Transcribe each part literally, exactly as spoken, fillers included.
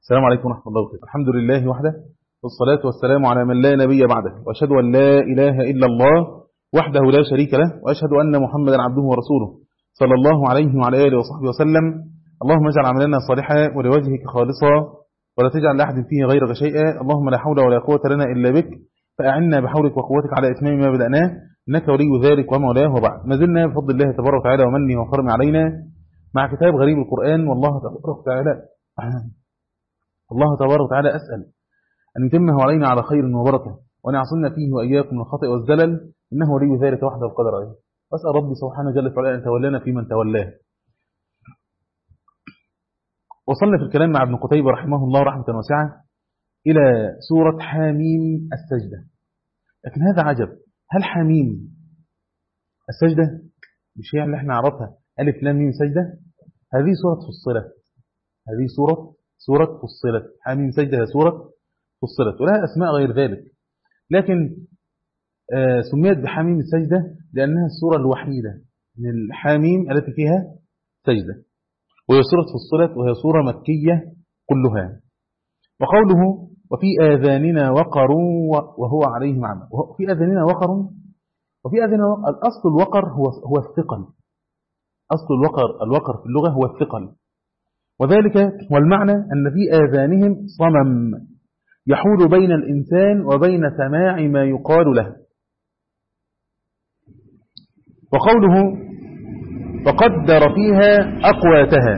السلام عليكم ورحمة الله وبركاته. الحمد لله وحده، والصلاة والسلام على من لا نبي بعده، وأشهد أن لا إله إلا الله وحده لا شريك له، وأشهد أن محمدا عبده ورسوله صلى الله عليه وعلى آله وصحبه وسلم. اللهم اجعل عملنا صالحا ولوجهك خالصا ولا تجعل لأحد فيه غيرك شيئا. اللهم لا حول ولا قوة لنا إلا بك، فأعنا بحولك وقوتك على إتمام ما بدأناه، إنك ولي ذلك ومولاه. وبعد، ما زلنا بفضل الله تبارك وتعالى ومنه وكرمه علينا مع كتاب غريب القرآن. والله تبارك وتعالى الله تبارك وتعالى أسأل أن يتمه علينا على خير وبركة، وأن يعصمنا فيه وإياكم من الخطأ والزلل، إنه ولي ذلك وحده القدر عليه. وأسأل ربي سبحانه جل وعلا أن تولنا في من تولاه. وصلنا في الكلام مع ابن قتيبة رحمه الله رحمة واسعة إلى سورة حاميم السجدة. لكن هذا عجب، هل حاميم السجدة مش هي اللي احنا عرفها ألف لام ميم سجدة؟ هذه سورة فصلت، هذه سورة سورة فصلت. حاميم سجدة سورة فصلت، ولها أسماء غير ذلك، لكن آه سميت بحاميم السجدة لأنها السورة الوحيدة من الحاميم التي فيها سجدة، وهي سورة فصلت، وهي سورة مكية كلها. وقوله وفي آذاننا وقر وهو عليهم عمى، وفي آذاننا وقر، وفي آذاننا وقر. الأصل الوقر هو هو الثقل، أصل الوقر الوقر في اللغة هو الثقل، وذلك والمعنى أن في آذانهم صمم يحول بين الإنسان وبين سماع ما يقال له. وقوله فقدر فيها أقواتها،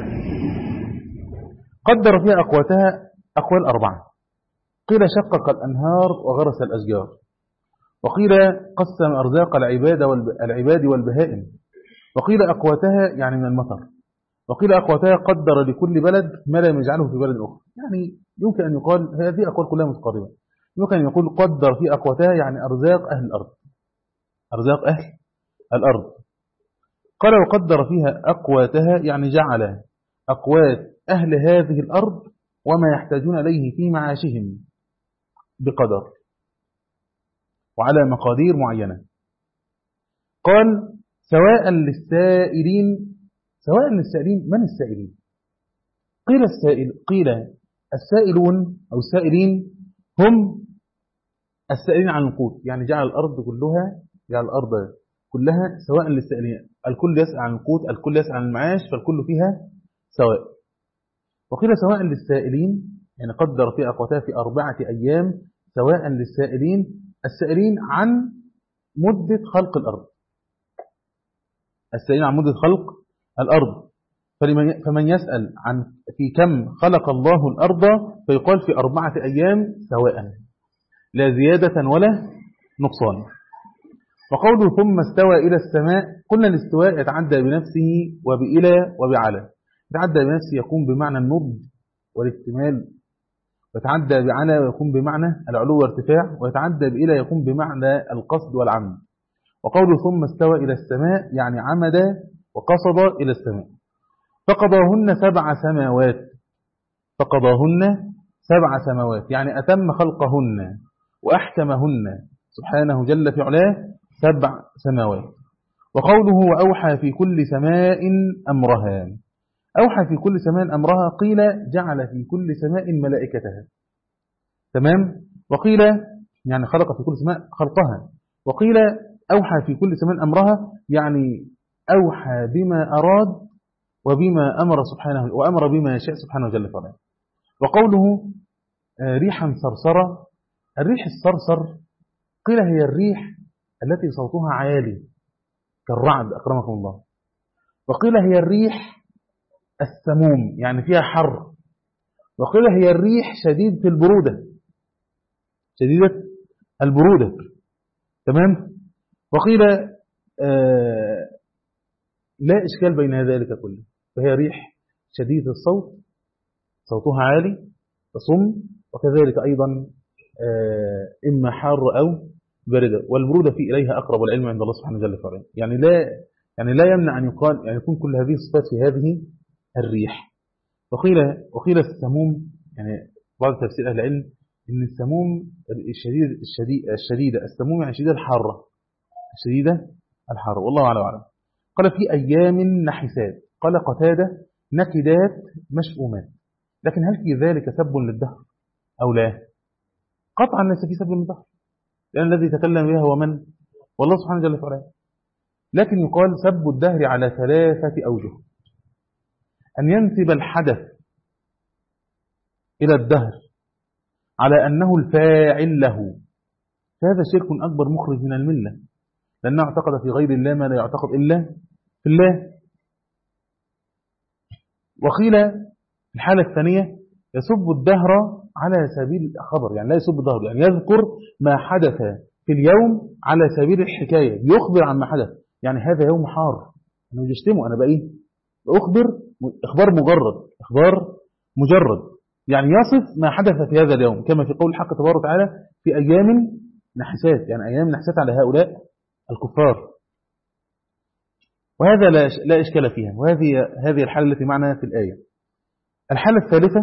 قدر فيها أقواتها أقوال أربعة. قيل شقق الأنهار وغرس الأشجار، وقيل قسم أرزاق العباد والعباد والبهائم، وقيل أقواتها يعني من المطر، وقيل أقواتها قدر لكل بلد ما لا يجعله في بلد أخرى. يعني يمكن أن يقال هذه أقوال كلها متقاربة، يمكن أن يقول قدر في أقواتها يعني أرزاق أهل الأرض، أرزاق أهل الأرض. قال وقدر فيها أقواتها يعني جعل أقوات أهل هذه الأرض وما يحتاجون إليه في معاشهم بقدر وعلى مقادير معينة. قال سواء للسائلين، سواء للسائلين. من السائلين؟ قيل السائل قيل السائلون أو السائلين هم السائلين عن القوت، يعني جعل الأرض كلها جعل الأرض كلها سواء للسائلين، الكل يسأل عن القوت، الكل يسأل عن المعاش، فالكل فيها سواء. وقيل سواء للسائلين يعني قدر في أقواتها في أربعة أيام سواء للسائلين، السائلين عن مدة خلق الأرض، السائلين عن مدة خلق الأرض. فمن يسأل عن في كم خلق الله الأرض فيقال في أربعة أيام سواء، لا زيادة ولا نقصان. وقوله ثم استوى إلى السماء، قلنا الاستواء يتعدى بنفسه وبإلى وبعلى. يتعدى بنفسه يكون بمعنى النضج والاكتمال، ويتعدى بعلى ويكون بمعنى العلو والارتفاع، ويتعدى بإلى يكون بمعنى القصد والعمد. وقوله ثم استوى إلى السماء يعني عمد وقصد إلى السماء. فقضاهن سبع سماوات، فقضاهن سبع سماوات يعني أتم خلقهن وأحكمهن سبحانه جل في علاه سبع سماوات. وقوله وأوحى في كل سماء أمرها، أوحى في كل سماء أمرها، قيل جعل في كل سماء ملائكتها، تمام. وقيل يعني خلق في كل سماء خلقها، وقيل أوحى في كل سماء أمرها يعني أوحى بما أراد وبما أمر سبحانه، وأمر بما يشاء سبحانه جل وعلا. وقوله ريحا صرصرة، الريح الصرصر قيل هي الريح التي صوتها عالي كالرعد أكرمكم الله، وقيل هي الريح السموم يعني فيها حر، وقيل هي الريح شديدة البرودة، شديدة البرودة، تمام. وقيل آه لا إشكال بين ذلك كله، فهي ريح شديدة الصوت صوتها عالي تصم، وكذلك أيضا إما حار أو باردة، والبرودة في إليها أقرب، والعلم عند الله سبحانه وتعالى فرعين. يعني لا يعني لا يمنع أن يقال يعني يكون كل هذه الصفات في هذه الريح. وقيل وقيل السموم، يعني بعض تفسير أهل العلم إن السموم الشديد الشديد الشديدة السموم يعني شديدة الحارة، الشديدة الحارة، والله أعلم وأعلم. قال في أيام نحسات، قال قتادة نكدات مشؤومات، لكن هل في ذلك سب للدهر أو لا؟ قطعا ليس في سب للدهر، لأن الذي تكلم بها هو من؟ والله سبحانه جل وعلا. لكن يقال سب الدهر على ثلاثة أوجه: أن ينسب الحدث إلى الدهر على أنه الفاعل له، فهذا شرك أكبر مخرج من الملة، لأنه اعتقد في غير الله ما لا يعتقد إلا في الله. وقيل الحالة الثانية يسب الدهر على سبيل الخبر، يعني لا يسب الدهر، يعني يذكر ما حدث في اليوم على سبيل الحكاية، يخبر عن ما حدث. يعني هذا يوم حار، أنا مش بشتمه، أنا بقى أخبر إخبار مجرد، إخبار مجرد، يعني يصف ما حدث في هذا اليوم، كما في قول الحق تبارك وتعالى في أيام نحسات، يعني أيام نحسات على هؤلاء الكفار. وهذا لا لا إشكال فيها، وهذه هذه الحالة التي معنا في الآية. الحالة الثالثة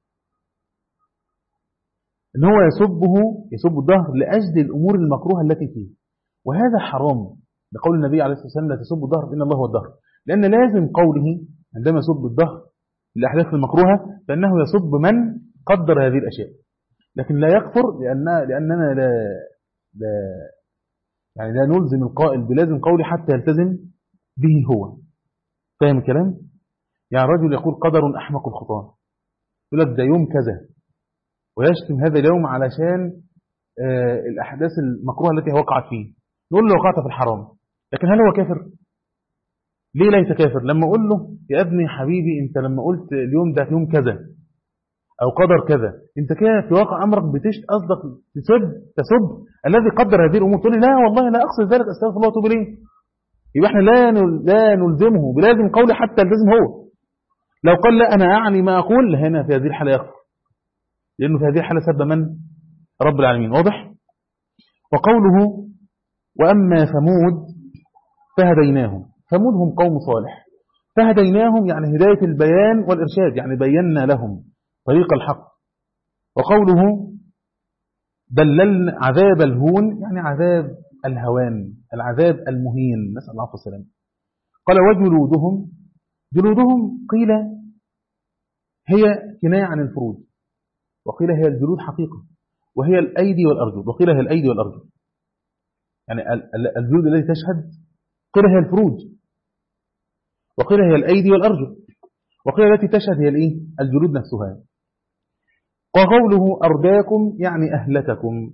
أن هو يسبه يسب الدهر لأجل الأمور المكروهة التي فيه، وهذا حرام، لقول النبي عليه الصلاة والسلام لا تسب الدهر إن الله هو الدهر، لأن لازم قوله عندما يسب الدهر الأحداث المكروهة فإنه يسب من قدر هذه الأشياء، لكن لا يكفر، لأن لأننا لا, لا يعني لا نلزم القائل بلازم قولي حتى يلتزم به هو. فاهم الكلام؟ يعني رجل يقول قدر أحمق الخطان، يقول لك ده يوم كذا، ويشتم هذا اليوم علشان آه الأحداث المكروهة التي وقعت فيه، نقول له وقعت في الحرام، لكن هل هو كافر؟ ليه ليس كافر؟ لما أقول له يا ابني حبيبي أنت لما قلت اليوم ده يوم كذا أو قدر كذا، أنت كده في واقع أمرك بتشت قصدك تسب تسب الذي قدر هذه الأمور، تقول لي لا والله لا أقصد ذلك أستغفر الله وأتوب إليه. يبقى احنا لا لا نلزمه بلازم قولي حتى يلتزم هو. لو قال لا أنا أعني ما أقول، هنا في هذه الحالة يكفر، لأنه في هذه الحالة سب من؟ رب العالمين. واضح؟ وقوله وأما ثمود فهديناهم، ثمود هم قوم صالح، فهديناهم يعني هداية البيان والإرشاد، يعني بينا لهم طريق الحق. وقوله دللنا عذاب الهون يعني عذاب الهوان، العذاب المهين، نسأل الله السلامة. قال وجلودهم، جلودهم قيل هي كناية عن الفروج، وقيل هي الجلود حقيقة، وهي الأيدي والأرجل، وقيل هي الأيدي والأرجل، يعني الجلود التي تشهد قيل هي الفروج، وقيل هي الأيدي والأرجل، وقيل التي تشهد هي الإيه؟ الجلود نفسها. وقوله أرداكم يعني أهلككم.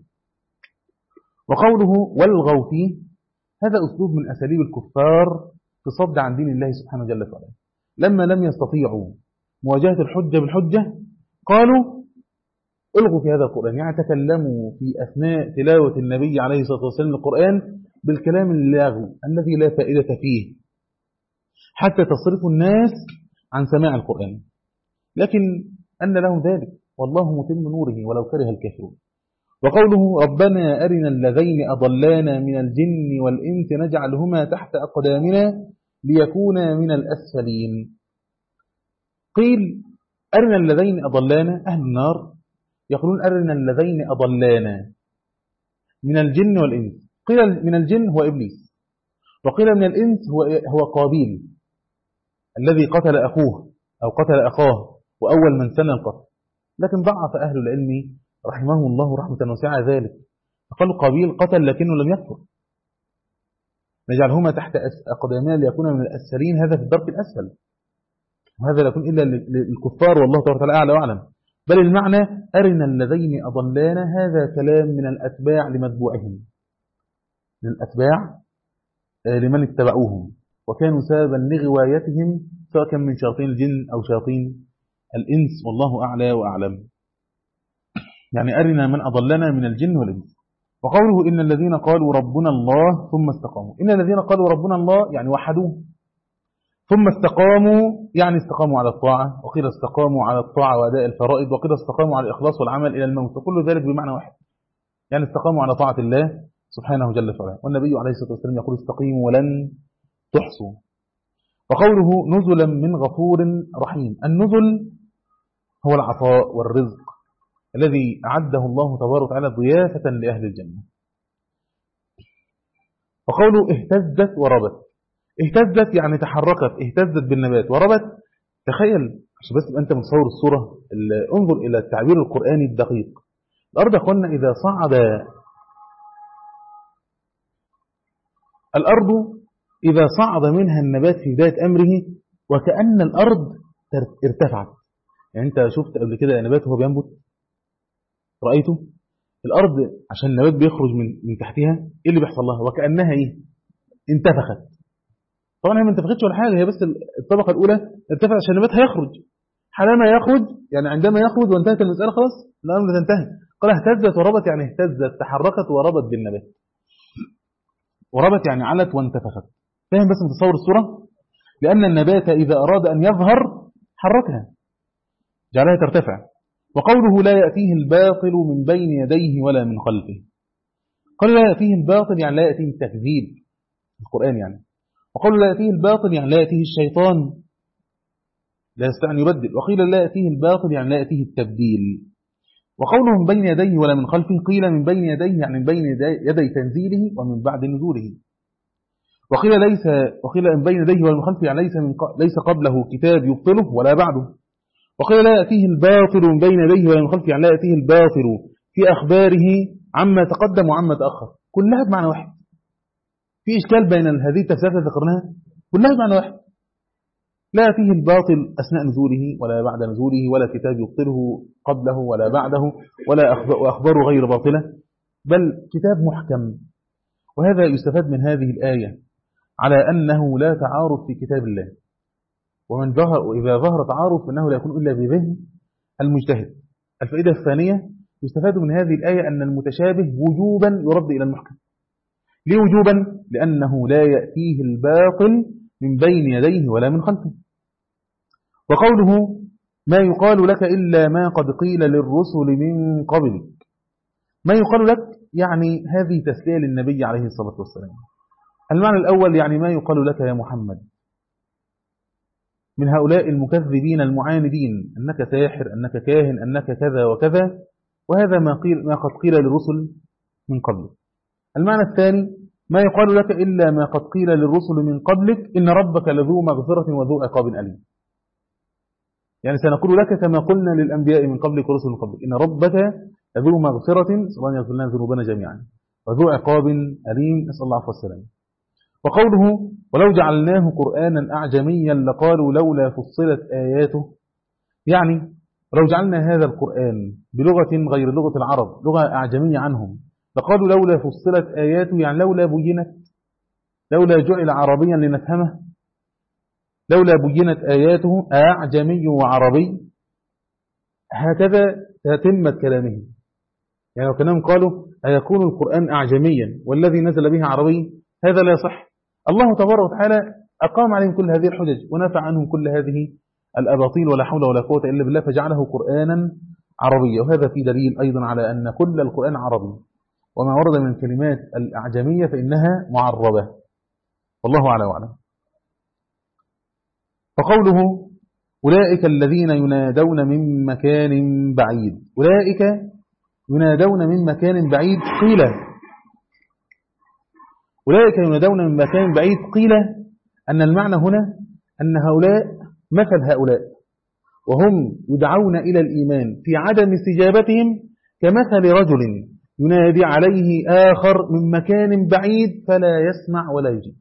وقوله والغوا فيه، هذا أسلوب من أساليب الكفار في صد عن دين الله سبحانه جل وعلا، لما لم يستطيعوا مواجهة الحجة بالحجة قالوا الغوا في هذا القرآن، يعني تكلموا في أثناء تلاوة النبي عليه الصلاة والسلام القرآن بالكلام اللاغو الذي لا فائدة فيه حتى تصرفوا الناس عن سماع القرآن، لكن أن لهم ذلك والله متم نوره ولو كره الكافرون. وقوله ربنا أرنا اللذين أضلانا من الجن والإنس نجعلهما تحت أقدامنا ليكونا من الأسفلين. قيل أرنا اللذين أضلانا، أهل النار يقولون أرنا اللذين أضلانا من الجن والإنس، قيل من الجن هو إبليس، وقيل من الإنس هو هو قابيل الذي قتل أخوه أو قتل أخاه وأول من سن القتل، لكن ضعف أهل العلم رحمهم الله رحمة واسعة ذلك، فقالوا قابيل قتل لكنه لم يكفر، نجعلهما تحت أقدامنا ليكون من الأسفلين، هذا في الدرك الأسفل، وهذا لا يكون إلا للكفار والله تعالى أعلى وأعلم. بل المعنى أرنا الذين أضلانا، هذا كلام من الأتباع لمتبوعهم، من الأتباع لمن اتبعوهم وكانوا سببا لغوايتهم، سواء كان من شياطين الجن أو شياطين الإنس، والله أعلى وأعلم. يعني أرنا من أضلنا من الجن والإنس. وقوله إن الذين قالوا ربنا الله ثم استقاموا، إن الذين قالوا ربنا الله يعني وحدوه، ثم استقاموا يعني استقاموا على الطاعة، وقيل استقاموا على الطاعة وأداء الفرائض، وقيل استقاموا على الإخلاص والعمل إلى الموت، وكل ذلك بمعنى واحد، يعني استقاموا على طاعة الله سبحانه جل وعلا. والنبي عليه الصلاة والسلام يقول استقيموا ولن تحصوا. وقوله نزلا من غفور رحيم، النزل هو العطاء والرزق الذي أعده الله تبارك وتعالى ضيافة لأهل الجنة. وقوله اهتزت وربت، اهتزت يعني تحركت، اهتزت بالنبات، وربت تخيل عشان بس تبقى انت متصور الصورة، انظر إلى التعبير القرآني الدقيق. الأرض قلنا إذا صعد الأرض إذا صعد منها النبات في بداية أمره وكأن الأرض ارتفعت. يعني أنت شفت قبل كده نبات وهو بينبت؟ رأيته؟ الأرض عشان النبات بيخرج من من تحتها إيه اللي بيحصل لها؟ وكأنها إيه؟ انتفخت. طبعا هي ما انتفختش ولا حاجة، هي بس الطبقة الأولى ارتفعت عشان النبات هيخرج. حالما يخرج يعني عندما يخرج وانتهت المسألة خلاص الأمر تنتهي. قال اهتزت وربت، يعني اهتزت تحركت وربت بالنبات. وربت يعني علت وانتفخت. فاهم بس متصور الصورة؟ لأن النبات إذا أراد أن يظهر حركها جعلها ترتفع. وقوله لا يأتيه الباطل من بين يديه ولا من خلفه. قال لا يأتيه الباطل يعني لا يأتيه التكذيب، القرآن يعني. وقالوا لا يأتيه الباطل يعني لا يأتيه الشيطان لا يستطيع أن يبدل. وقيل لا يأتيه الباطل يعني لا يأتيه التبديل. وقوله من بين يديه ولا من خلفه قيل من بين يديه يعني من بين يدي تنزيله ومن بعد نزوله. وقيل ليس وقيل من بين يديه ولا من خلفه يعني ليس من ليس قبله كتاب يبطله ولا بعده. وقيل لا يأتيه الباطل من بين يديه ولا من خلفه يعني لا يأتيه الباطل في أخباره عما تقدم وعما تأخر. كلها بمعنى واحد. في إشكال بين هذه التفسيرات التي ذكرناها؟ كلها بمعنى واحد. لا يأتيه الباطل أثناء نزوله ولا بعد نزوله ولا كتاب يبطله قبله ولا بعده ولا أخبار غير باطلة، بل كتاب محكم. وهذا يستفاد من هذه الآية على أنه لا تعارض في كتاب الله. ومن ظهر وإذا ظهر تعارض فإنه لا يكون إلا بذهن المجتهد. الفائدة الثانية يستفاد من هذه الآية أن المتشابه وجوبا يرد إلى المحكم. ليه وجوبا؟ لأنه لا يأتيه الباطل من بين يديه ولا من خلفه. وقوله ما يقال لك إلا ما قد قيل للرسل من قبلك. ما يقال لك يعني هذه تسلية للنبي عليه الصلاة والسلام. المعنى الأول يعني ما يقال لك يا محمد من هؤلاء المكذبين المعاندين أنك ساحر أنك كاهن أنك كذا وكذا، وهذا ما, قيل ما قد قيل للرسل من قبلك. المعنى الثاني ما يقال لك إلا ما قد قيل للرسل من قبلك إن ربك لذو مغفرة وذو عقاب أليم. يعني سنقول لك كما قلنا للأنبياء من قبلك ورسل من قبلك إن ربك لذو مغفرة صلى الله يغفر لنا ذنوبنا جميعا وذو عقاب أليم نسأل الله عفو السلام. وقوله ولو جعلناه قرآنا أعجميا لقالوا لولا فصلت آياته، يعني لو جعلنا هذا القرآن بلغة غير لغة العرب لغة أعجمية عنهم لقالوا لولا فصلت آياته، يعني لولا بينت لولا جعل عربيا لنفهمه لولا بينت آياته أعجمي وعربي. هكذا تتمت كلامه. يعني لو كانهم قالوا أيكون القرآن أعجميا والذي نزل به عربي، هذا لا يصح. الله تبارك وتعالى أقام عليهم كل هذه الحجج ونفع عنهم كل هذه الأباطيل ولا حول ولا قوة إلا بالله فجعله قرآنا عربيا. وهذا في دليل أيضا على أن كل القرآن عربي، وما ورد من كلمات الأعجمية فإنها معربة. والله أعلم وأعلم. فقوله أولئك الذين ينادون من مكان بعيد. أولئك ينادون من مكان بعيد قيل أولئك ينادون من مكان بعيد قيل أن المعنى هنا أن هؤلاء مثل هؤلاء وهم يدعون إلى الإيمان في عدم استجابتهم كمثل رجل ينادي عليه آخر من مكان بعيد فلا يسمع ولا يجيب.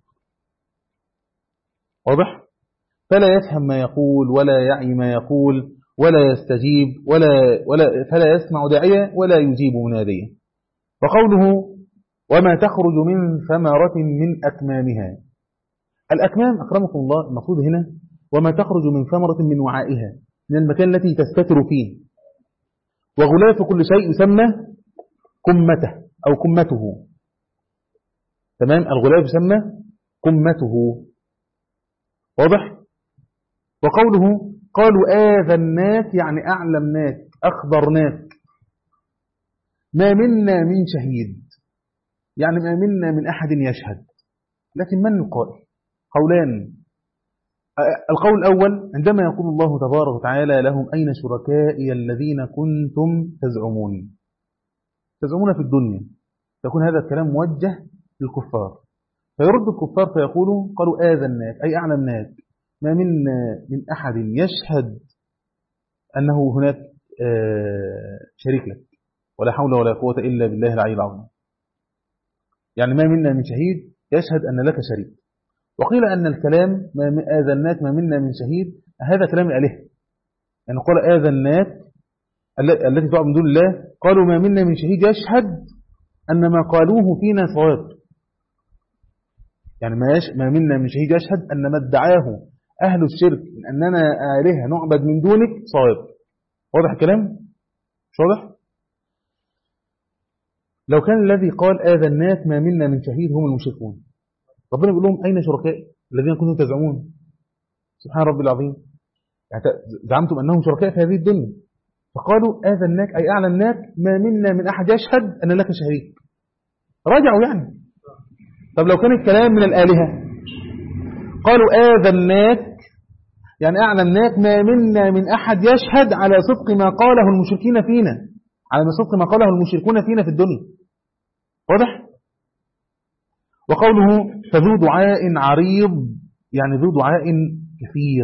واضح؟ فلا يفهم ما يقول ولا يعي ما يقول ولا يستجيب ولا, ولا فلا يسمع داعية ولا يجيب منادية. وقوله وما تخرج من ثمرة من أكمامها. الأكمام أكرمكم الله المقصود هنا وما تخرج من ثمرة من وعائها من المكان التي تستتر فيه. وغلاف كل شيء يسمى كمته أو كمته. تمام؟ الغلاف يسمى كمته. واضح؟ وقوله قالوا آذناك يعني أعلمناك أخبرناك. ما منا من شهيد يعني ما منا من أحد يشهد. لكن من القائل؟ قولان. القول الأول عندما يقول الله تبارك وتعالى لهم أين شركائي الذين كنتم تزعمون تزعمون في الدنيا، يكون هذا الكلام موجه للكفار فيرد الكفار فيقولوا قالوا آذناك أي أعلمناك ما منا من أحد يشهد أنه هناك شريك لك، ولا حول ولا قوة إلا بالله العلي العظيم. يعني ما منا من شهيد يشهد أن لك شريك. وقيل أن الكلام ما آذناك ما منا من شهيد هذا كلام الآلهة، يعني قال آذناك التي تعبد من دون الله، قالوا ما منا من شهيد يشهد أن ما قالوه فينا صواب. يعني ما, يش... ما منا من شهيد يشهد أن ما ادعاه أهل الشرك من أننا آلهة نعبد من دونك صواب. واضح الكلام؟ مش واضح؟ لو كان الذي قال آذناك ما منا من شهيد هم المشركون، ربنا بيقول لهم أين شركائي الذين كنتم تزعمون؟ سبحان ربي العظيم. يعني زعمتم أنهم شركاء في هذه الدنيا، فقالوا آذناك أي أعلناك ما منا من أحد يشهد أن لك شريك. رجعوا يعني. طب لو كان الكلام من الآلهة قالوا آذناك يعني أعلناك ما منا من أحد يشهد على صدق ما قاله المشركين فينا، على صدق ما قاله المشركون فينا في الدنيا. واضح؟ وقوله فذو دعاء عريض يعني ذو دعاء كثير.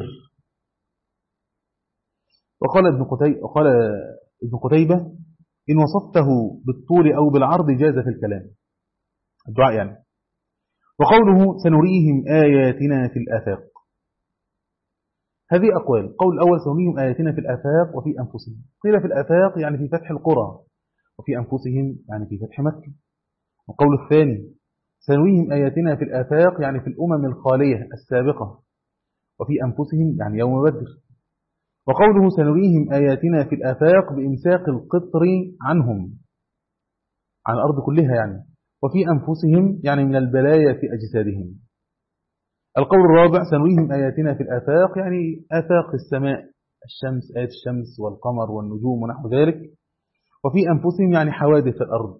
وقال ابن قتيبة وقال ابن قتيبة إن وصفته بالطول أو بالعرض جاز في الكلام الدعاء يعني. وقوله سنريهم آياتنا في الآفاق، هذه أقوال. قول الأول سنريهم آياتنا في الآفاق وفي أنفسهم، قيل في الآفاق يعني في فتح القرى، وفي أنفسهم يعني في فتح مكة. وقول الثاني سنريهم آياتنا في الآفاق يعني في الأمم الخالية السابقة، وفي أنفسهم يعني يوم بدر. وقوله سنريهم آياتنا في الآفاق بإمساك القطر عنهم عن الأرض كلها يعني، وفي أنفسهم يعني من البلايا في أجسادهم. القول الرابع سنريهم آياتنا في الآفاق يعني آفاق السماء، الشمس آيات الشمس والقمر والنجوم ونحو ذلك. وفي أنفسهم يعني حوادث الأرض،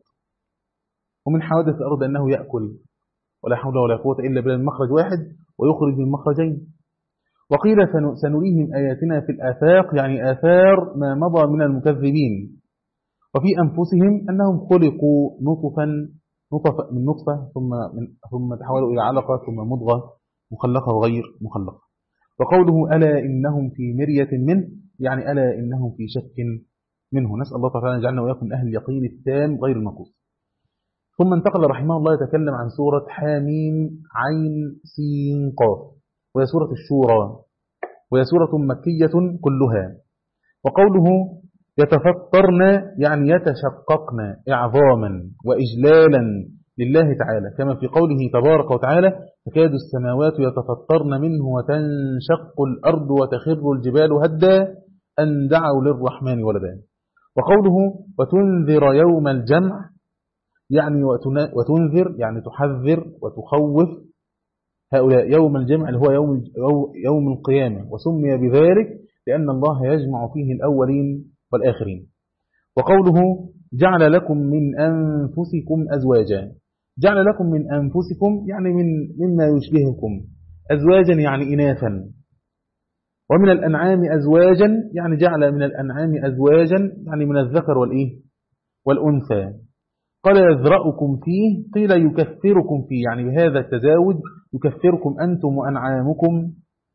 ومن حوادث الأرض أنه يأكل ولا حول ولا قوة إلا بالله من مخرج واحد ويخرج من مخرجين. وقيل سنريهم آياتنا في الآفاق يعني آثار ما مضى من المكذبين. وفي أنفسهم أنهم خلقوا نطفا نطفة من نطفة ثم من ثم تحولوا إلى علقة ثم مضغة مخلقة وغير مخلقة. وقوله ألا إنهم في مرية منه يعني ألا إنهم في شك منه. نسأل الله تعالى أن يجعلنا وإياكم أهل اليقين التام غير المنقوص. ثم انتقل رحمه الله يتكلم عن سورة حاميم عين سين قاف، وهي سورة الشورى، وهي سورة مكية كلها. وقوله يتفطرن يعني يتشققن إعظاما وإجلالا لله تعالى، كما في قوله تبارك وتعالى تكاد السماوات يتفطرن منه وتنشق الأرض وتخر الجبال هدا أن دعوا للرحمن ولدا. وقوله وتنذر يوم الجمع يعني وتنذر يعني تحذر وتخوف هؤلاء يوم الجمع اللي هو يوم يوم القيامة، وسمي بذلك لأن الله يجمع فيه الأولين والآخرين. وقوله جعل لكم من أنفسكم أزواجا، جعل لكم من أنفسكم يعني من مما يشبهكم، أزواجا يعني إناثا، ومن الأنعام أزواجا يعني جعل من الأنعام أزواجا يعني من الذكر والإيه والأنثى. قال يذرأكم فيه، قيل يكفركم فيه يعني بهذا التزاوج يكفركم أنتم وأنعامكم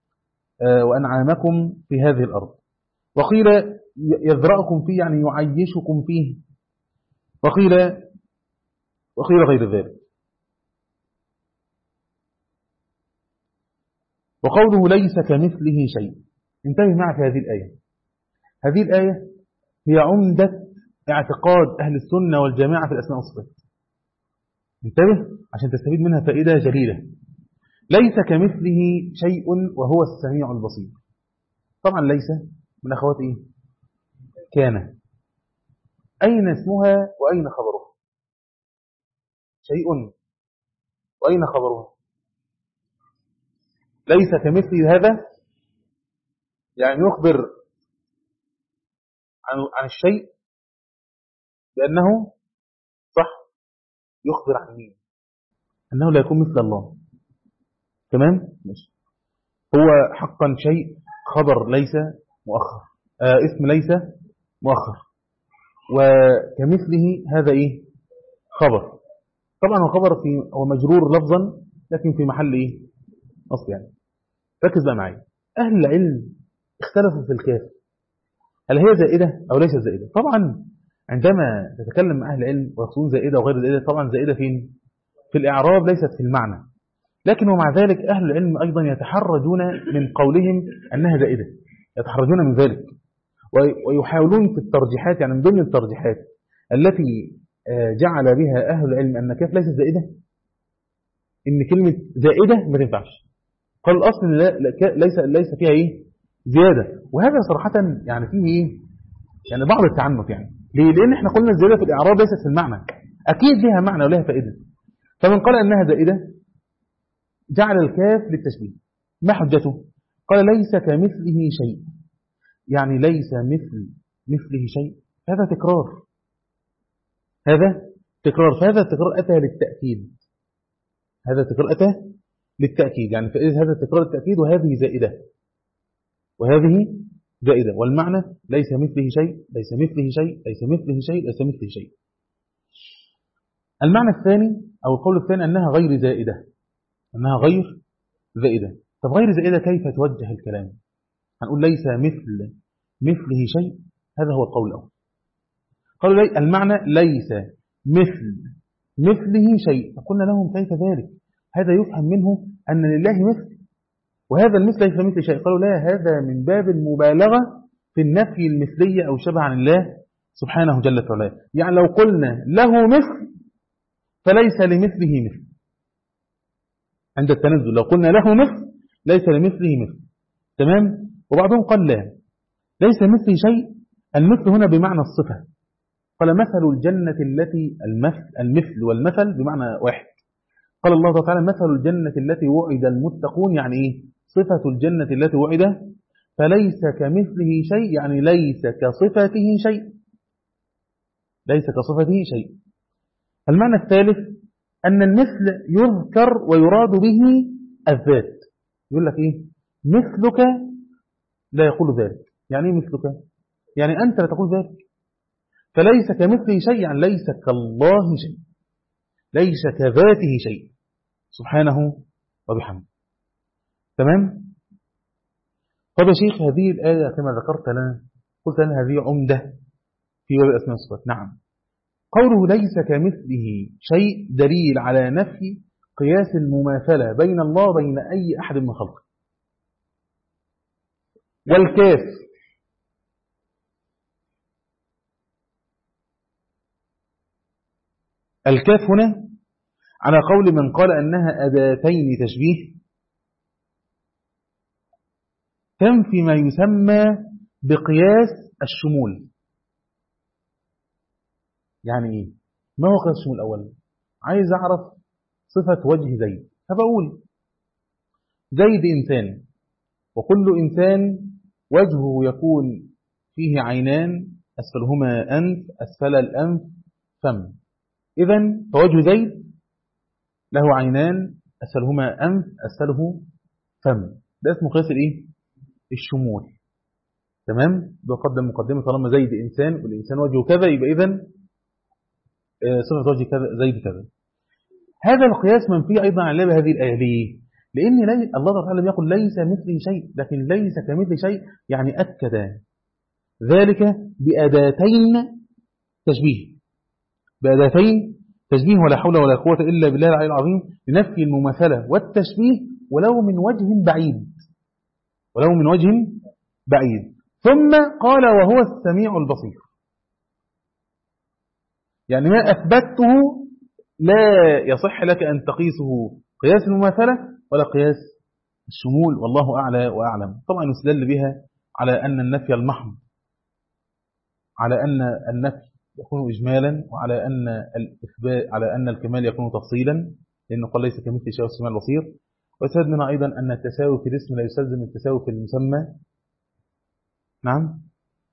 وأنعامكم في هذه الأرض. وقيل يذرأكم فيه يعني يعيشكم فيه، وقيل وقيل غير ذلك. وقوله ليس كمثله شيء، انتبه معي في هذه الآية. هذه الآية هي عمدة اعتقاد أهل السنة والجماعة في الأسماء والصفات. انتبه عشان تستفيد منها فائدة جليلة. ليس كمثله شيء وهو السميع البصير. طبعا ليس من أخوات إيه؟ كان. أين اسمها وأين خبرها؟ شيء وأين خبرها؟ ليس كمثله هذا يعني يخبر عن عن الشيء بأنه صح، يخبر عن مين؟ أنه لا يكون مثل الله. تمام؟ ماشي. هو حقا شيء خبر ليس مؤخر، آه اسم ليس مؤخر، وكمثله هذا إيه؟ خبر. طبعا هو خبر في هو مجرور لفظا لكن في محل إيه؟ أصل يعني. ركز بقى معي. أهل العلم اختلفوا في الكاف، هل هي زائدة أو ليست زائدة؟ طبعا عندما تتكلم مع أهل العلم ويقولون زائدة وغير زائدة، طبعا زائدة فين؟ في الإعراب ليست في المعنى. لكن ومع ذلك أهل العلم أيضا يتحرجون من قولهم أنها زائدة، يتحرجون من ذلك ويحاولون في الترجيحات، يعني من ضمن الترجيحات التي جعل بها أهل العلم أن كاف ليست زائدة، إن كلمة زائدة ما تنفعش. قال الأصل لا ليس ليس فيها إيه؟ زيادة. وهذا صراحة يعني فيه إيه؟ يعني بعض التعنت. يعني ليه؟ لأن إحنا قلنا الزيادة في الإعراب ليست في المعنى، أكيد لها معنى ولها فائدة. فمن قال أنها زائدة جعل الكاف للتشبيه. ما حجته؟ قال ليس كمثله شيء، يعني ليس مثل مثله شيء، هذا تكرار، هذا تكرار، فهذا التكرار أتى للتأكيد، هذا التكرار أتى للتأكيد، يعني فإذا هذا التكرار التأكيد، وهذه زائدة وهذه زائدة، والمعنى ليس مثله شيء، ليس مثله شيء، ليس مثله شيء، ليس مثله شيء. المعنى الثاني أو القول الثاني أنها غير زائدة، أنها غير زائدة. طب غير زائدة كيف توجه الكلام؟ هنقول ليس مثل مثله شيء، هذا هو القول الأول. قالوا لي المعنى ليس مثل مثله شيء، فقلنا لهم كيف ذلك؟ هذا يفهم منه أن لله مثل، وهذا المثل ليس مثل شيء. قالوا لا، هذا من باب المبالغة في النفي المثلية أو شبه عن الله سبحانه جل وعلا. يعني لو قلنا له مثل فليس لمثله مثل، عند التنزل لو قلنا له مثل ليس لمثله مثل، تمام. وبعضهم قال لا، ليس مثل شيء، المثل هنا بمعنى الصفة. قال مثل الجنة التي المثل, المثل والمثل بمعنى واحد. قال الله تعالى مثل الجنة التي وعد المتقون، يعني إيه؟ صفة الجنة التي وعد، فليس كمثله شيء، يعني ليس كصفته شيء، ليس كصفته شيء. المعنى الثالث أن المثل يذكر ويراد به الذات. يقول لك إيه؟ مثلك لا يقول ذلك. يعني إيه مثلك؟ يعني أنت لا تقول ذلك. فليس كمثله شيء، يعني ليس كالله شيء، ليس كذاته شيء سبحانه وبحمده، تمام. طب يا شيخ هذه الآية كما ذكرت لنا، قلت لنا هذه عمدة في باب الأسماء والصفات. نعم، قوله ليس كمثله شيء دليل على نفي قياس المماثلة بين الله وبين أي أحد من خلقه. والكاف الكاف هنا على قول من قال أنها أداتين تشبيه تنفي ما يسمى بقياس الشمول. يعني إيه؟ ما هو قياس الشمول الأول؟ عايز أعرف صفة وجه زيد، فبقول زيد إنسان، وكل إنسان وجهه يكون فيه عينان أسفلهما أنف، أسفل الأنف فم. إذن فوجه زيد له عينان أسفلهما أنف أسفله فم، ده اسمه قياس الإيه؟ الشمول، تمام. بقدم مقدمة طالما زيد إنسان والإنسان وجهه كذا، يبقى إذن صفة وجه كذا زيد كذا. هذا القياس منفي أيضا عن الله بهذه الآية. ليه؟ لأن لي... الله تعالى يقول ليس مثله شيء، لكن ليس كمثل شيء، يعني أكد ذلك بأداتين تشبيه، بأداتين تشبيه، ولا حول ولا قوة إلا بالله العلي العظيم، لنفي المماثلة والتشبيه ولو من وجه بعيد، ولو من وجه بعيد. ثم قال وهو السميع البصير، يعني ما أثبته لا يصح لك أن تقيسه قياس المماثلة ولا قياس الشمول، والله أعلى وأعلم. طبعا يستدل بها على أن النفي المحض، على أن النفي يكون إجمالا، وعلى أن الإثبات، على أن الكمال يكون تفصيلا، لأنه قال ليس كمثل شيء السميع البصير. ويستدل منها أيضا أن التساوي في الاسم لا يستلزم التساوي في المسمى. نعم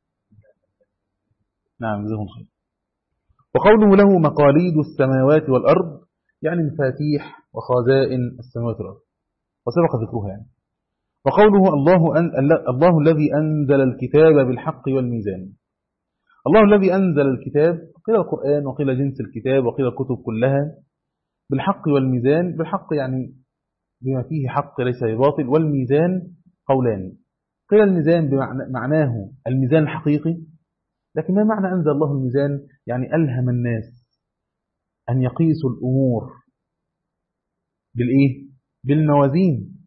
نعم جزاهم خير. وقوله له مقاليد السماوات والأرض، يعني مفاتيح وخزائن السماوات والأرض، وسبق ذكرها يعني. وقوله الله أن الله الذي أنزل الكتاب بالحق والميزان، الله الذي أنزل الكتاب، قيل القرآن وقيل جنس الكتاب وقيل الكتب كلها، بالحق والميزان. بالحق يعني بما فيه حق ليس بباطل، والميزان قولان، قيل الميزان بمعناه الميزان الحقيقي، لكن ما معنى أنزل الله الميزان؟ يعني ألهم الناس أن يقيسوا الأمور بالإيه؟ بالموازين.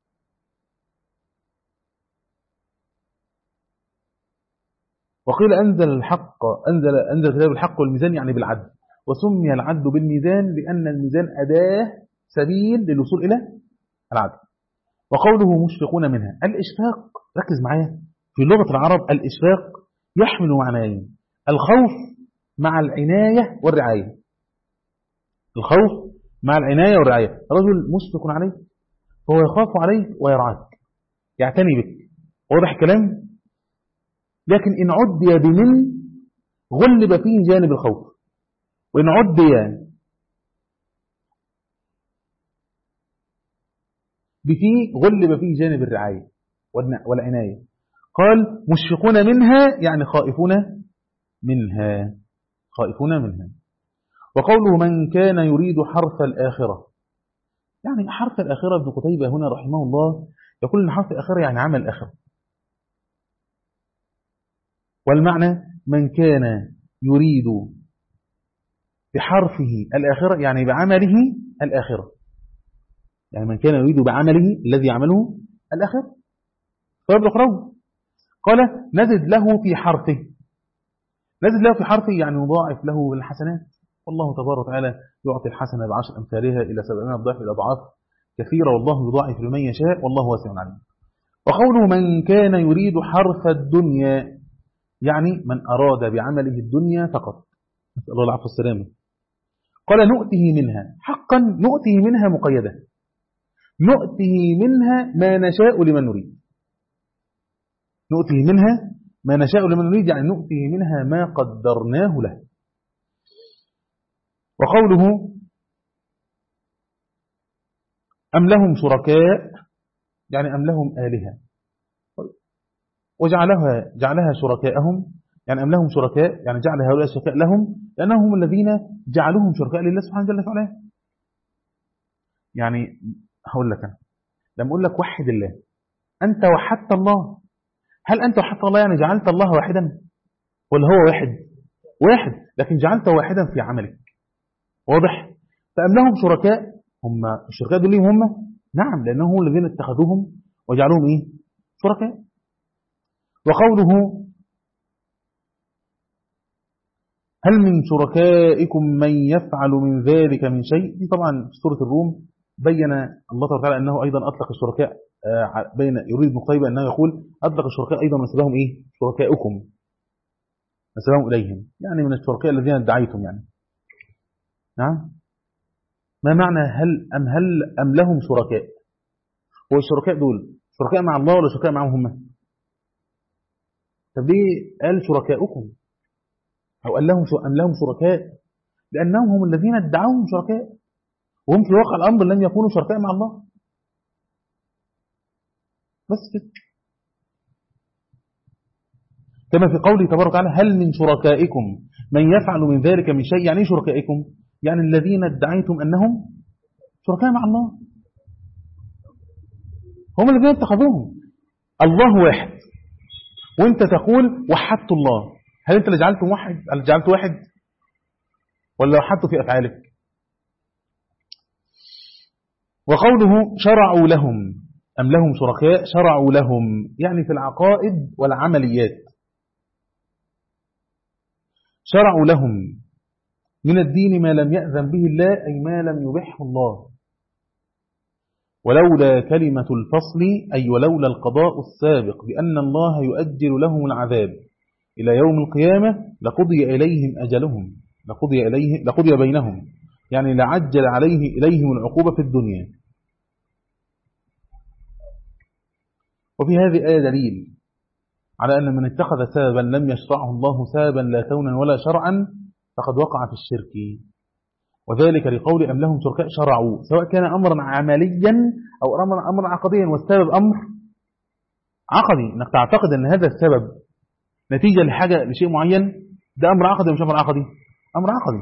وقيل أنزل الحق أنزل أنزل كتاب الحق والميزان يعني بالعدل، وسمي العدل بالميزان لأن الميزان أداة سبيل للوصول إلى العدل. وقوله مشفقون منها، الإشفاق ركز معايا في لغة العرب، الإشفاق يحمل معنيين: الخوف مع العناية والرعاية. الخوف مع العناية والرعاية، رجل مشفق عليك فهو يخاف عليك ويرعاك، يعتني بك. واضح الكلام؟ لكن إن عدي بمن غلب فيه جانب الخوف، وإن عدي بفيه غلب فيه جانب الرعاية والعناية. قال مشفقون منها يعني خائفون منها، خائفون منها. وقوله من كان يريد حرث الآخرة، يعني حرث الآخرة ابن قتيبة هنا رحمه الله يقول أن حرث الآخرة يعني عمل الآخرة، والمعنى من كان يريد بحرفه الآخرة يعني بعمله الآخرة، يعني من كان يريد بعمله الذي يعمله الآخرة فيبلغ روض. قال نزد له في حرفه، نزد له في حرفه يعني نضاعف له الحسنات، والله تبارك وتعالى يعطي الحسنة بعشر أمثالها إلى سبعمائة ضعف إلى أضعاف كثيرة، والله يضاعف لمن يشاء والله واسع عليم. وقوله من كان يريد حرث الدنيا يعني من أراد بعمله الدنيا فقط، نسأل الله العفو والسلامة. قال نؤته منها، حقا نؤته منها مقيدة، نؤته منها ما نشاء لمن نريد، نؤته منها ما نشاء لمن نريد يعني نؤته منها ما قدرناه له. وقوله أم لهم شركاء يعني أم لهم آلهة، وجعلها جعلها شركاءهم يعني أم لهم شركاء يعني جعل هؤلاء الشركاء لهم لأنهم هم الذين جعلوهم شركاء لله سبحانه جل وعلا. يعني هقول لك أنا لما أقول لك وحد الله، أنت وحدت الله، هل أنت وحدت الله يعني جعلت الله واحدا ولا هو واحد؟ واحد، لكن جعلته واحدا في عملك. واضح؟ فأم لهم شركاء، هم الشركاء دول هم نعم لأنهم هم الذين اتخذوهم وجعلوهم إيه؟ شركاء. وقوله هل من شركائكم من يفعل من ذلك من شيء، دي طبعا في سورة الروم بين الله تعالى أنه أيضا أطلق الشركاء، بين يريد ابن قتيبة أنه يقول أطلق الشركاء أيضا ونسبهم إيه؟ شركائكم، نسبهم إليهم يعني من الشركاء الذين ادعيتم يعني. نعم، ما معنى هل أم هل أم لهم شركاء؟ هو الشركاء دول شركاء مع الله ولا شركاء معهم هم؟ طب ليه قال شركائكم أو قال لهم أم لهم شركاء؟ لأنهم هم الذين ادعوهم شركاء وهم في واقع الأمر لم يكونوا شركاء مع الله، بس كده. كما في قوله تبارك وتعالى هل من شركائكم من يفعل من ذلك من شيء، يعني شركائكم يعني الذين ادعيتم أنهم شركاء مع الله، هم الذين اتخذوهم. الله واحد وانت تقول وحدت الله، هل انت اللي جعلته واحد، اللي جعلته واحد ولا وحدته في أفعالك؟ وقوله شرعوا لهم أم لهم شركاء، شرعوا لهم يعني في العقائد والعمليات، شرعوا لهم من الدين ما لم يأذن به الله أي ما لم يبحه الله، ولولا كلمة الفصل أي ولولا القضاء السابق بأن الله يؤجل لهم العذاب إلى يوم القيامة لقضي إليهم أجلهم، لقضي, إليه لقضي بينهم يعني لعجل عليه إليهم العقوبة في الدنيا. وفي هذه الآية دليل على أن من اتخذ سببا لم يشرعه الله سببا لا كونا ولا شرعا فقد وقع في الشرك، وذلك لقول أم لهم شركاء شرعوا، سواء كان أمرا عمليا أو أمرا عقديا، والسبب أمر عقدي انك تعتقد أن هذا السبب نتيجة لحاجة لشيء معين، ده أمر عقدي مش أمر عقدي، أمر عقدي.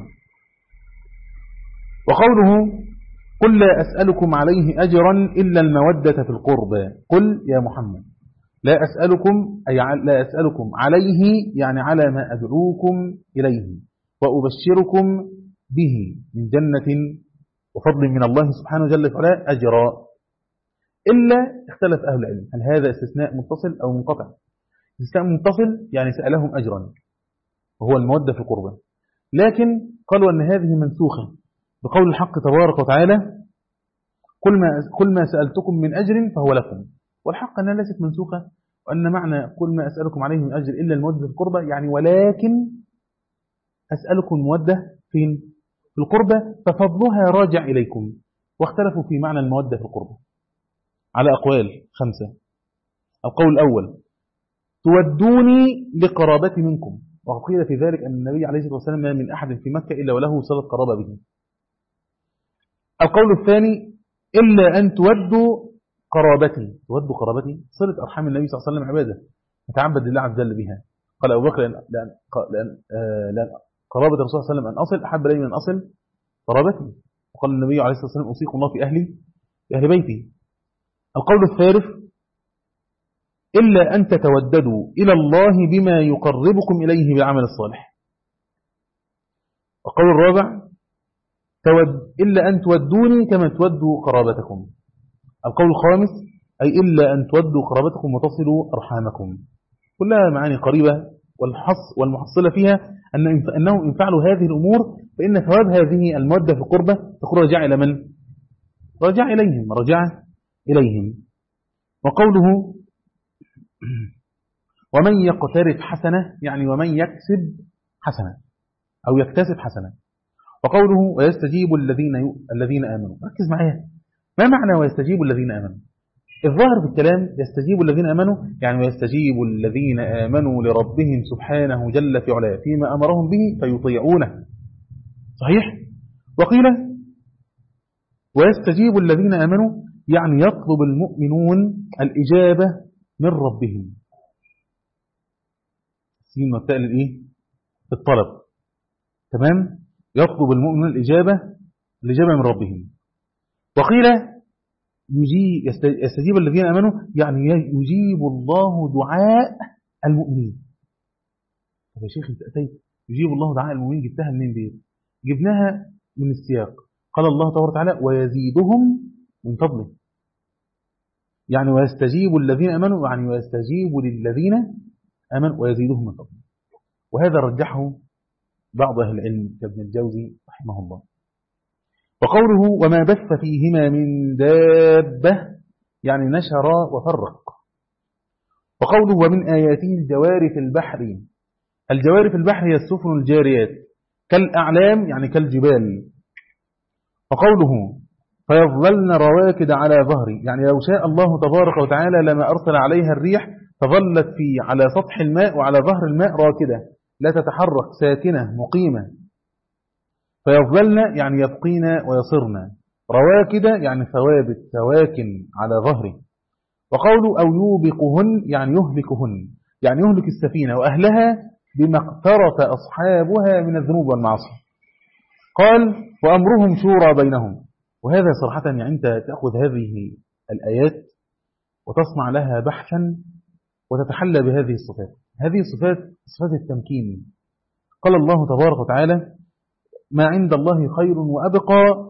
وقوله قل لا أسألكم عليه أجرا إلا المودة في القربى، قل يا محمد لا أسألكم أي لا أسألكم عليه يعني على ما أدعوكم إليه وأبشركم به من جنة وفضل من الله سبحانه جل وعلا أجرا. إلا اختلف أهل العلم هل هذا استثناء متصل أو منقطع. استثناء متصل يعني سألهم أجرا وهو المودة في القربة، لكن قالوا أن هذه منسوخة بقول الحق تبارك وتعالى كل ما, كل ما سألتكم من أجر فهو لكم، والحق أنها ليست منسوخة، وأن معنى كل ما أسألكم عليه من أجر إلا المودة في القربة يعني ولكن أسألكم المودة فين؟ في القربة ففضلها راجع إليكم. واختلفوا في معنى المودة في القربة على أقوال خمسة. القول الأول تودوني لقرابتي منكم، وقيل في ذلك أن النبي عليه الصلاة والسلام ما من أحد في مكة إلا وله صلة قرابة به. القول الثاني إلا أن تودوا قرابتي. تودوا قرابتي صلة أرحام النبي صلى الله عليه وسلم عبادة نتعبد لله عز وجل بها. قال أبو بكر لأن, لأن, لأن, آه لأن قرابة الرسول صلى الله عليه وسلم أن أصل أحب إلي من أن أصل قرابتي. وقال النبي عليه الصلاة والسلام أوصيكم الله في أهلي في أهل بيتي. القول الثالث إلا أن تتوددوا إلى الله بما يقربكم إليه بالعمل الصالح. القول الرابع تود إلا أن تودوني كما تودوا قرابتكم. القول الخامس أي إلا أن تودوا قرابتكم وتصلوا أرحامكم. كلها معاني قريبة، والحص والمحصلة فيها أن أنهم إن فعلوا هذه الأمور فإن ثواب هذه المودة في القربة تكون راجع إلى من؟ راجع إليهم رجع إليهم. وقوله ومن يقترف حسنة يعني ومن يكسب حسنة أو يكتسب حسنة. وقوله ويستجيب الذين الذين آمنوا. ركز معايا، ما معنى ويستجيب الذين آمنوا؟ الظاهر في الكلام يستجيب الذين آمنوا يعني ويستجيب الذين آمنوا لربهم سبحانه جل في علاه فيما أمرهم به فيطيعونه، صحيح؟ وقيل ويستجيب الذين آمنوا يعني يطلب المؤمنون الإجابة من ربهم. سين والتاء للإيه؟ الطلب، تمام؟ يطلب المؤمنون الإجابة الإجابة من ربهم. وقيل يستجيب الذين آمنوا يعني يجيب الله دعاء المؤمنين. طب يا شيخ انت أتيت يجيب الله دعاء المؤمنين جبتها منين دي؟ جبناها من السياق. قال الله تبارك وتعالى ويزيدهم من فضله، يعني ويستجيب الذين آمنوا يعني ويستجيب للذين آمنوا ويزيدهم من فضله. وهذا رجحه بعض أهل العلم كابن الجوزي رحمه الله. وقوله وما بث فيهما من دابة يعني نشر وفرق. وقوله ومن آياته الجوار في البحر. الجوار في البحر هي السفن الجاريات كالأعلام يعني كالجبال. وقوله فيظللن رواكد على ظهري يعني لو شاء الله تبارك وتعالى لما أرسل عليها الريح فظلت في على سطح الماء وعلى ظهر الماء راكدة لا تتحرك ساكنة مقيمة. فيظللن يعني يبقين ويصرن، رواكدة يعني ثوابت سواكن على ظهره. وقوله أو يوبقهن يعني يهلكهن يعني يهلك السفينة وأهلها بما اقترف أصحابها من الذنوب والمعاصي. قال وأمرهم شورى بينهم. وهذا صراحة يعني أنت تأخذ هذه الآيات وتصنع لها بحثا وتتحلى بهذه الصفات. هذه الصفات صفات التمكين. قال الله تبارك وتعالى ما عند الله خير وأبقى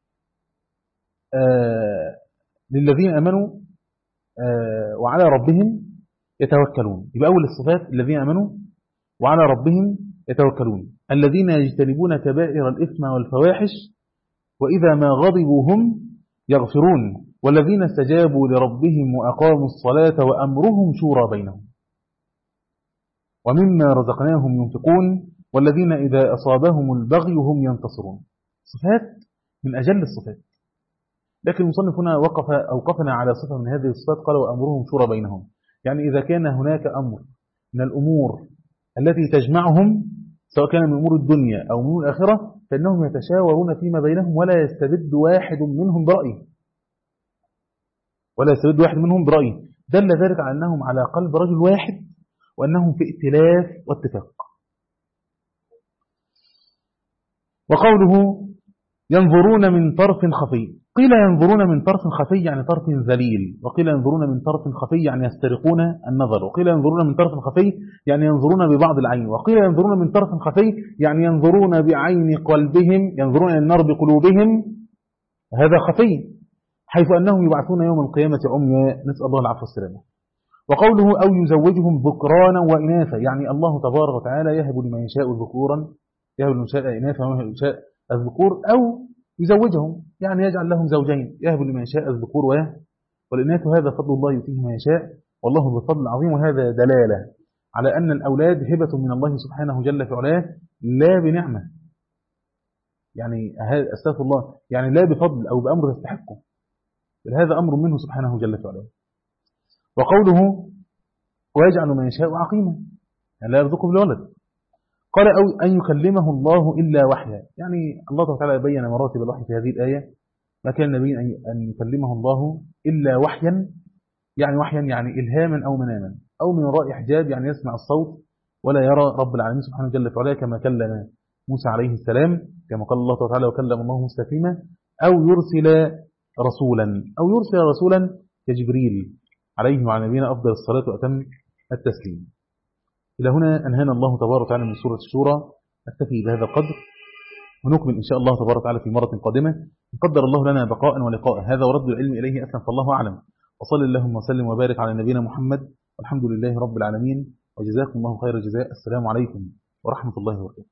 آه للذين أمنوا آه وعلى ربهم يتوكلون. يبقى أول الصفات الذين أمنوا وعلى ربهم يتوكلون الذين يجتنبون كبائر الإثم والفواحش وإذا ما غضبوا هم يغفرون والذين استجابوا لربهم وأقاموا الصلاة وأمرهم شورى بينهم ومما رزقناهم ينفقون والذين إذا أصابهم البغي هم ينتصرون. صفات من أجل الصفات. لكن المصنف هنا وقف أوقفنا على صفة من هذه الصفات قال وأمرهم شورى بينهم، يعني إذا كان هناك أمر من الأمور التي تجمعهم سواء كان من أمور الدنيا أو من أمور الآخرة فإنهم يتشاورون فيما بينهم ولا يستبد واحد منهم برأيه ولا يستبد واحد منهم برأيه. دل ذلك على أنهم على قلب رجل واحد وأنهم في ائتلاف واتفاق. وقوله ينظرون من طرف خفي قيل ينظرون من طرف خفي يعني طرف ذليل، وقيل ينظرون من طرف خفي يعني يسترقون النظر، وقيل ينظرون من طرف خفي يعني ينظرون ببعض العين، وقيل ينظرون من طرف خفي يعني ينظرون بعين قلبهم، ينظرون إلى النار بقلوبهم، هذا خفي، حيث أنهم يبعثون يوم القيامة عمياء، نسأل الله العفو والسلامة. وقوله أو يزوجهم ذكرانا وإناثا يعني الله تبارك وتعالى يهب لمن يشاء ذكورا، يهب لمن يشاء إناثا ومن يشاء الذكور، أو يزوجهم يعني يجعل لهم زوجين، يهب لمن يشاء الذكور والإناث، هذا فضل الله يؤتيه من يشاء والله ذو فضل عظيم. وهذا دلالة على أن الأولاد هبة من الله سبحانه جل في علاه لا بنعمة، يعني أستغفر الله، يعني لا بفضل أو بأمر يستحقه، بل هذا أمر منه سبحانه جل في علاه. وقوله ويجعل من يشاء عقيما يعني لا يرزقه بالولد. قال أو أن يكلمه الله إلا وحيا، يعني الله تعالى بين مراتب الوحي في هذه الآية، ما كان النبي أن يكلمه الله إلا وحيا، يعني وحيا يعني إلهاما أو مناما، أو من وراء حجاب يعني يسمع الصوت ولا يرى رب العالمين سبحانه جل وعلا، كما كلم موسى عليه السلام كما قال الله تعالى وكلم الله موسى تكليما، أو يرسل رسولا أو يرسل رسولا كجبريل عليه وعلى نبينا أفضل الصلاة وأتم التسليم. إلى هنا أنهانا الله تبارك وتعالى من سورة الشورى، نكتفي بهذا القدر ونكمل إن شاء الله تبارك وتعالى في مرة قادمة، قدر الله لنا بقاء ولقاء. هذا ورد العلم إليه أسلم، فالله أعلم، وصلى اللهم وسلم وبارك على نبينا محمد والحمد لله رب العالمين، وجزاكم الله خير الجزاء. السلام عليكم ورحمة الله وبركاته.